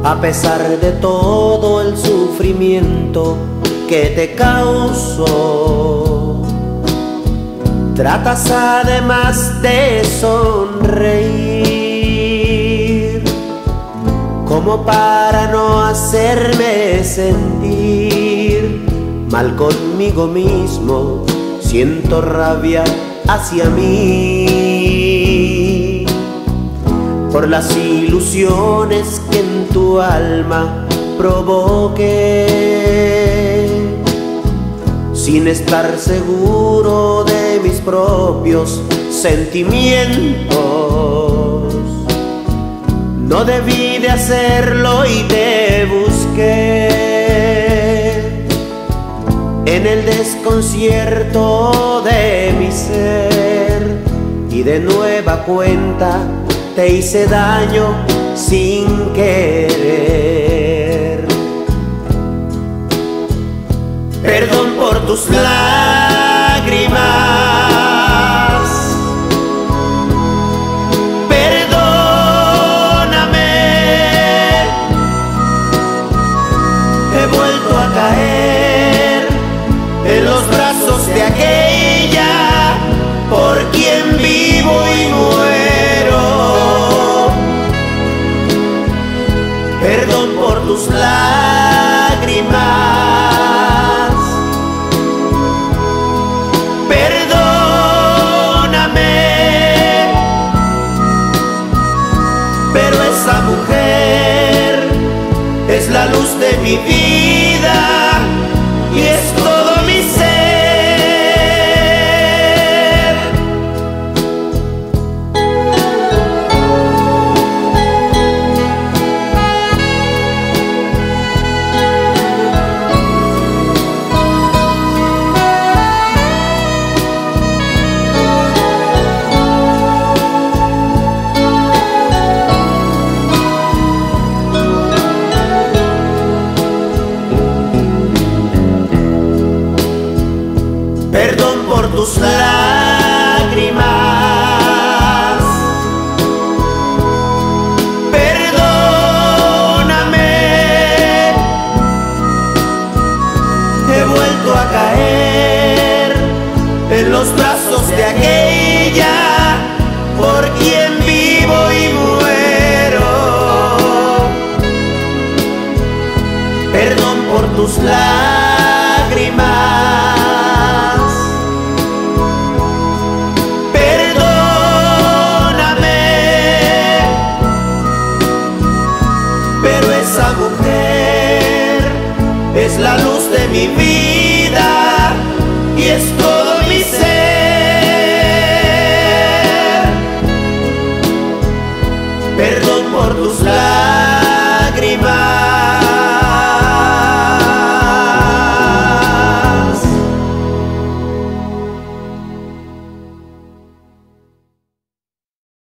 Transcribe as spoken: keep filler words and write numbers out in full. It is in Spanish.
a pesar de todo el sufrimiento que te causó. Tratas además de sonreír, como para no hacerme sentir mal conmigo mismo. Siento rabia hacia mí por las ilusiones que en tu alma provoqué, sin estar seguro de mis propios sentimientos. No debí de hacerlo y te busqué en el desconcierto de mi ser, y de nueva cuenta te hice daño sin querer. Perdón por tus lágrimas, perdóname. He vuelto a caer en los brazos de aquella por quien vivo y muero. Perdón por tus lágrimas, perdóname. Pero esa mujer es la luz de mi vida y es todo mi ser. Perdón por tus lágrimas, perdóname. He vuelto a caer en los brazos de aquella por quien vivo y muero. Perdón por tus lágrimas, esa mujer es la luz de mi vida.